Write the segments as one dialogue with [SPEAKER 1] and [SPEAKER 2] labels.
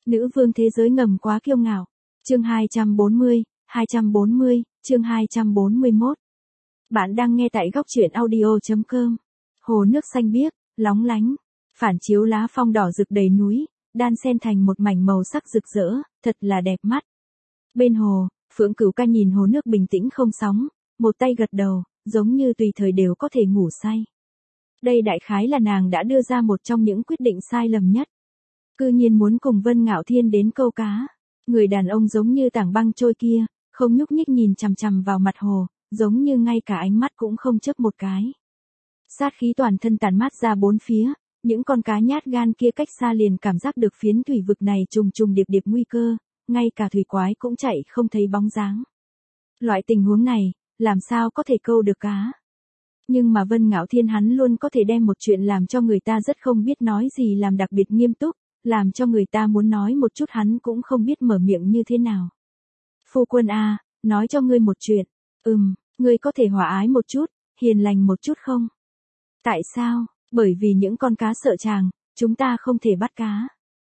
[SPEAKER 1] Nữ vương thế giới ngầm quá kiêu ngạo. Chương 240, chương 241. Bạn đang nghe tại góc truyện audio.com. Hồ nước xanh biếc, lóng lánh, phản chiếu lá phong đỏ rực đầy núi, đan xen thành một mảnh màu sắc rực rỡ, thật là đẹp mắt. Bên hồ, Phượng Cửu Ca nhìn hồ nước bình tĩnh không sóng, một tay gật đầu, giống như tùy thời đều có thể ngủ say. Đây đại khái là nàng đã đưa ra một trong những quyết định sai lầm nhất. Cư nhiên muốn cùng Vân Ngạo Thiên đến câu cá. Người đàn ông giống như tảng băng trôi kia, không nhúc nhích nhìn chằm chằm vào mặt hồ, giống như ngay cả ánh mắt cũng không chớp một cái. Sát khí toàn thân tản mát ra bốn phía, những con cá nhát gan kia cách xa liền cảm giác được phiến thủy vực này trùng trùng điệp điệp nguy cơ, ngay cả thủy quái cũng chạy không thấy bóng dáng. Loại tình huống này, làm sao có thể câu được cá? Nhưng mà Vân Ngạo Thiên hắn luôn có thể đem một chuyện làm cho người ta rất không biết nói gì làm đặc biệt nghiêm túc, làm cho người ta muốn nói một chút hắn cũng không biết mở miệng như thế nào. Phu quân à, nói cho ngươi một chuyện. Ngươi có thể hòa ái một chút, hiền lành một chút không? Tại sao? Bởi vì những con cá sợ chàng, chúng ta không thể bắt cá.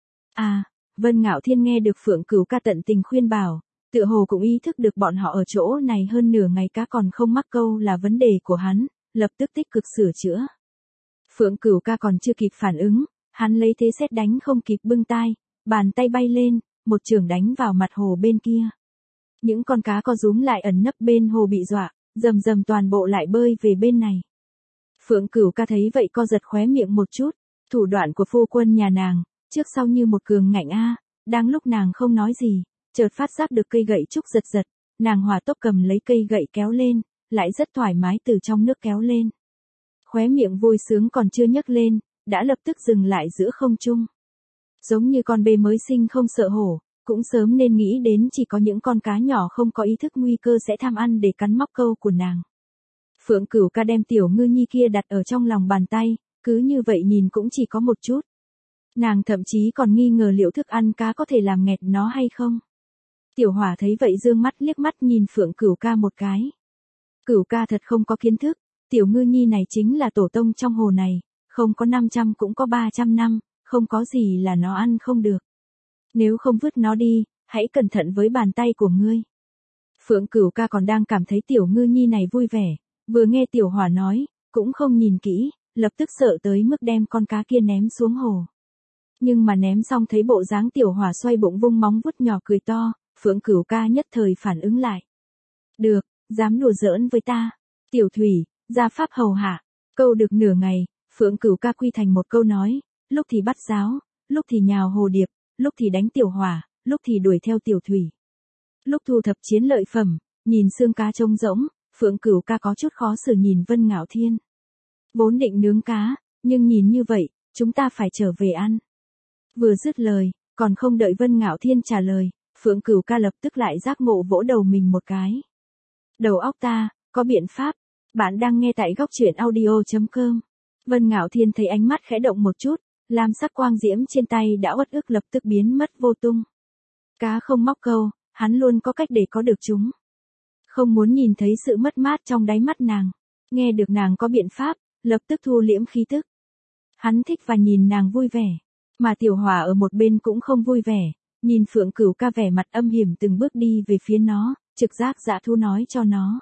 [SPEAKER 1] À, Vân Ngạo Thiên nghe được Phượng Cửu Ca tận tình khuyên bảo, tựa hồ cũng ý thức được bọn họ ở chỗ này hơn nửa ngày cá còn không mắc câu là vấn đề của hắn, lập tức tích cực sửa chữa. Phượng Cửu Ca còn chưa kịp phản ứng, hắn lấy thế sét đánh không kịp bưng tai, bàn tay bay lên, một chưởng đánh vào mặt hồ bên kia. Những con cá co rúm lại ẩn nấp bên hồ bị dọa, rầm rầm toàn bộ lại bơi về bên này. Phượng Cửu Ca thấy vậy co giật khóe miệng một chút, thủ đoạn của phu quân nhà nàng, trước sau như một cường ngạnh a. Đang lúc nàng không nói gì, chợt phát giác được cây gậy trúc giật giật, nàng hỏa tốc cầm lấy cây gậy kéo lên, lại rất thoải mái từ trong nước kéo lên. Khóe miệng vui sướng còn chưa nhấc lên, đã lập tức dừng lại giữa không trung. Giống như con bê mới sinh không sợ hổ, cũng sớm nên nghĩ đến chỉ có những con cá nhỏ không có ý thức nguy cơ sẽ tham ăn để cắn móc câu của nàng. Phượng Cửu Ca đem tiểu ngư nhi kia đặt ở trong lòng bàn tay, cứ như vậy nhìn cũng chỉ có một chút. Nàng thậm chí còn nghi ngờ liệu thức ăn cá có thể làm nghẹt nó hay không. Tiểu Hỏa thấy vậy dương mắt liếc mắt nhìn Phượng Cửu Ca một cái. Cửu Ca thật không có kiến thức, tiểu ngư nhi này chính là tổ tông trong hồ này, không có 500 cũng có 300 năm, không có gì là nó ăn không được. Nếu không vứt nó đi, hãy cẩn thận với bàn tay của ngươi. Phượng Cửu Ca còn đang cảm thấy tiểu ngư nhi này vui vẻ, vừa nghe Tiểu Hỏa nói, cũng không nhìn kỹ, lập tức sợ tới mức đem con cá kia ném xuống hồ. Nhưng mà ném xong thấy bộ dáng Tiểu Hỏa xoay bụng vung móng vuốt nhỏ cười to, Phượng Cửu Ca nhất thời phản ứng lại. Được, dám đùa giỡn với ta. Tiểu Thủy, ra pháp hầu hạ. Câu được nửa ngày, Phượng Cửu Ca quy thành một câu nói, lúc thì bắt giáo, lúc thì nhào hồ điệp, lúc thì đánh Tiểu Hỏa, lúc thì đuổi theo Tiểu Thủy. Lúc thu thập chiến lợi phẩm, nhìn xương cá trông rỗng, Phượng Cửu Ca có chút khó xử nhìn Vân Ngạo Thiên. Vốn định nướng cá, nhưng nhìn như vậy, chúng ta phải trở về ăn. Vừa dứt lời, còn không đợi Vân Ngạo Thiên trả lời, Phượng Cửu Ca lập tức lại giác ngộ vỗ đầu mình một cái. Đầu óc ta, có biện pháp. Bạn đang nghe tại góc truyện audio.com. Vân Ngạo Thiên thấy ánh mắt khẽ động một chút, lam sắc quang diễm trên tay đã uất ức lập tức biến mất vô tung. Cá không móc câu, hắn luôn có cách để có được chúng. Không muốn nhìn thấy sự mất mát trong đáy mắt nàng. Nghe được nàng có biện pháp, lập tức thu liễm khí tức. Hắn thích và nhìn nàng vui vẻ. Mà Tiểu Hỏa ở một bên cũng không vui vẻ, nhìn Phượng Cửu Ca vẻ mặt âm hiểm từng bước đi về phía nó, trực giác dã thú nói cho nó.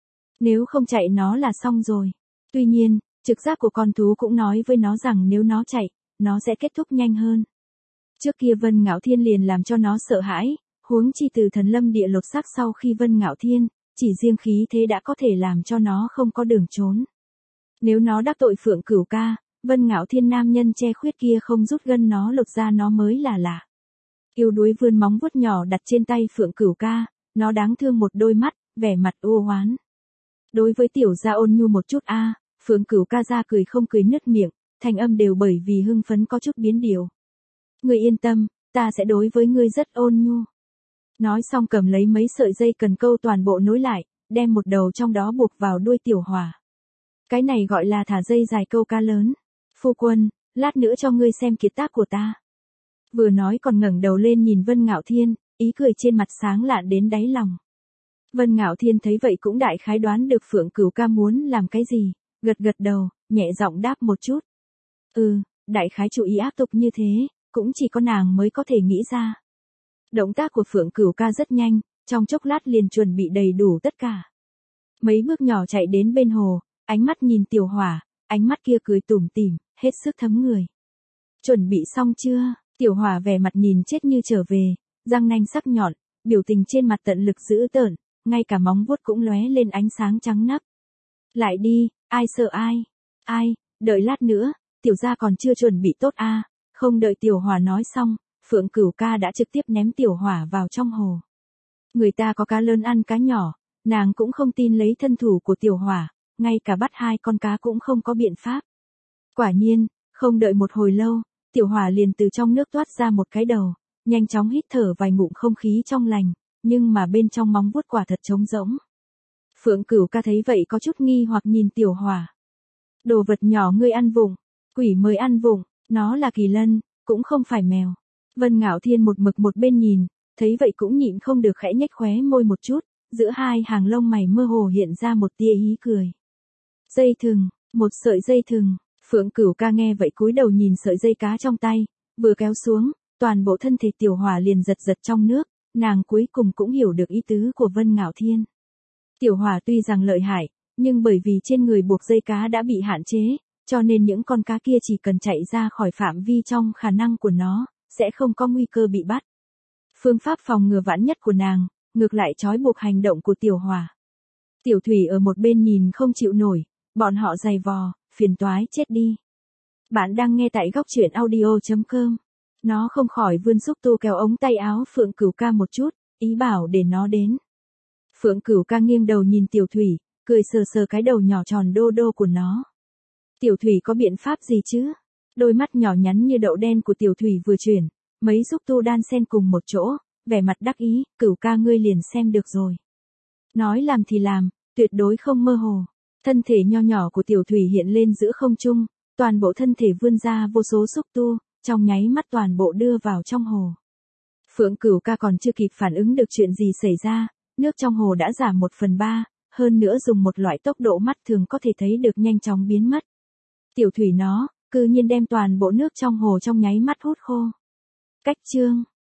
[SPEAKER 1] Nếu không chạy nó là xong rồi. Tuy nhiên, trực giác của con thú cũng nói với nó rằng nếu nó chạy, nó sẽ kết thúc nhanh hơn. Trước kia Vân Ngạo Thiên liền làm cho nó sợ hãi, huống chi từ thần lâm địa lột xác sau khi Vân Ngạo Thiên, chỉ riêng khí thế đã có thể làm cho nó không có đường trốn. Nếu nó đắc tội Phượng Cửu Ca, Vân Ngạo Thiên nam nhân che khuyết kia không rút gân nó lột ra nó mới là lạ. Yêu đuối vươn móng vuốt nhỏ đặt trên tay Phượng Cửu Ca, nó đáng thương một đôi mắt, vẻ mặt u oán. Đối với tiểu gia ôn nhu một chút a, Phượng Cửu Ca ra cười không cười nứt miệng, thanh âm đều bởi vì hưng phấn có chút biến điều. Ngươi yên tâm, ta sẽ đối với ngươi rất ôn nhu. Nói xong cầm lấy mấy sợi dây cần câu toàn bộ nối lại, đem một đầu trong đó buộc vào đuôi Tiểu Hỏa. Cái này gọi là thả dây dài câu cá lớn. Phu quân, lát nữa cho ngươi xem kiệt tác của ta. Vừa nói còn ngẩng đầu lên nhìn Vân Ngạo Thiên, ý cười trên mặt sáng lạn đến đáy lòng. Vân Ngạo Thiên thấy vậy cũng đại khái đoán được Phượng Cửu Ca muốn làm cái gì, gật gật đầu, nhẹ giọng đáp một chút. Đại khái chú ý áp tục như thế, cũng chỉ có nàng mới có thể nghĩ ra. Động tác của Phượng Cửu ca rất nhanh, trong chốc lát liền chuẩn bị đầy đủ tất cả. Mấy bước nhỏ chạy đến bên hồ, ánh mắt nhìn Tiểu Hỏa, ánh mắt kia cười tủm tỉm, hết sức thấm người. Chuẩn bị xong chưa? Tiểu Hỏa vẻ mặt nhìn chết như trở về, răng nanh sắc nhọn, biểu tình trên mặt tận lực dữ tợn, ngay cả móng vuốt cũng lóe lên ánh sáng trắng nắp. Lại đi, ai sợ ai? Ai, đợi lát nữa, tiểu gia còn chưa chuẩn bị tốt a. Không đợi Tiểu Hỏa nói xong, Phượng Cửu ca đã trực tiếp ném Tiểu Hỏa vào trong hồ. Người ta có cá lớn ăn cá nhỏ, nàng cũng không tin lấy thân thủ của Tiểu Hỏa, ngay cả bắt hai con cá cũng không có biện pháp. Quả nhiên, không đợi một hồi lâu, Tiểu Hỏa liền từ trong nước toát ra một cái đầu, nhanh chóng hít thở vài ngụm không khí trong lành, nhưng mà bên trong móng vuốt quả thật trống rỗng. Phượng Cửu ca thấy vậy có chút nghi hoặc nhìn Tiểu Hỏa. Đồ vật nhỏ ngươi ăn vụng, quỷ mới ăn vụng, nó là kỳ lân, cũng không phải mèo. Vân Ngạo Thiên một mực một bên nhìn, thấy vậy cũng nhịn không được khẽ nhếch khóe môi một chút, giữa hai hàng lông mày mơ hồ hiện ra một tia ý cười. Dây thừng, một sợi dây thừng, Phượng Cửu ca nghe vậy cúi đầu nhìn sợi dây cá trong tay, vừa kéo xuống, toàn bộ thân thể Tiểu Hỏa liền giật giật trong nước, nàng cuối cùng cũng hiểu được ý tứ của Vân Ngạo Thiên. Tiểu Hỏa tuy rằng lợi hại, nhưng bởi vì trên người buộc dây cá đã bị hạn chế, cho nên những con cá kia chỉ cần chạy ra khỏi phạm vi trong khả năng của nó, sẽ không có nguy cơ bị bắt. Phương pháp phòng ngừa vãn nhất của nàng, ngược lại trói buộc hành động của Tiểu Hỏa. Tiểu Thủy ở một bên nhìn không chịu nổi, bọn họ giày vò, phiền toái chết đi. Bạn đang nghe tại góc truyện audio.com. Nó không khỏi vươn xúc tu kéo ống tay áo Phượng Cửu ca một chút, ý bảo để nó đến. Phượng Cửu ca nghiêng đầu nhìn Tiểu Thủy, cười sờ sờ cái đầu nhỏ tròn đô đô của nó. Tiểu Thủy có biện pháp gì chứ? Đôi mắt nhỏ nhắn như đậu đen của Tiểu Thủy vừa chuyển, mấy xúc tu đan xen cùng một chỗ, vẻ mặt đắc ý, Cửu ca ngươi liền xem được rồi. Nói làm thì làm, tuyệt đối không mơ hồ. Thân thể nho nhỏ của Tiểu Thủy hiện lên giữa không trung, toàn bộ thân thể vươn ra vô số xúc tu, trong nháy mắt toàn bộ đưa vào trong hồ. Phượng Cửu ca còn chưa kịp phản ứng được chuyện gì xảy ra, nước trong hồ đã giảm 1/3, hơn nữa dùng một loại tốc độ mắt thường có thể thấy được nhanh chóng biến mất. Tiểu Thủy nó, cư nhiên đem toàn bộ nước trong hồ trong nháy mắt hút khô. Cách chương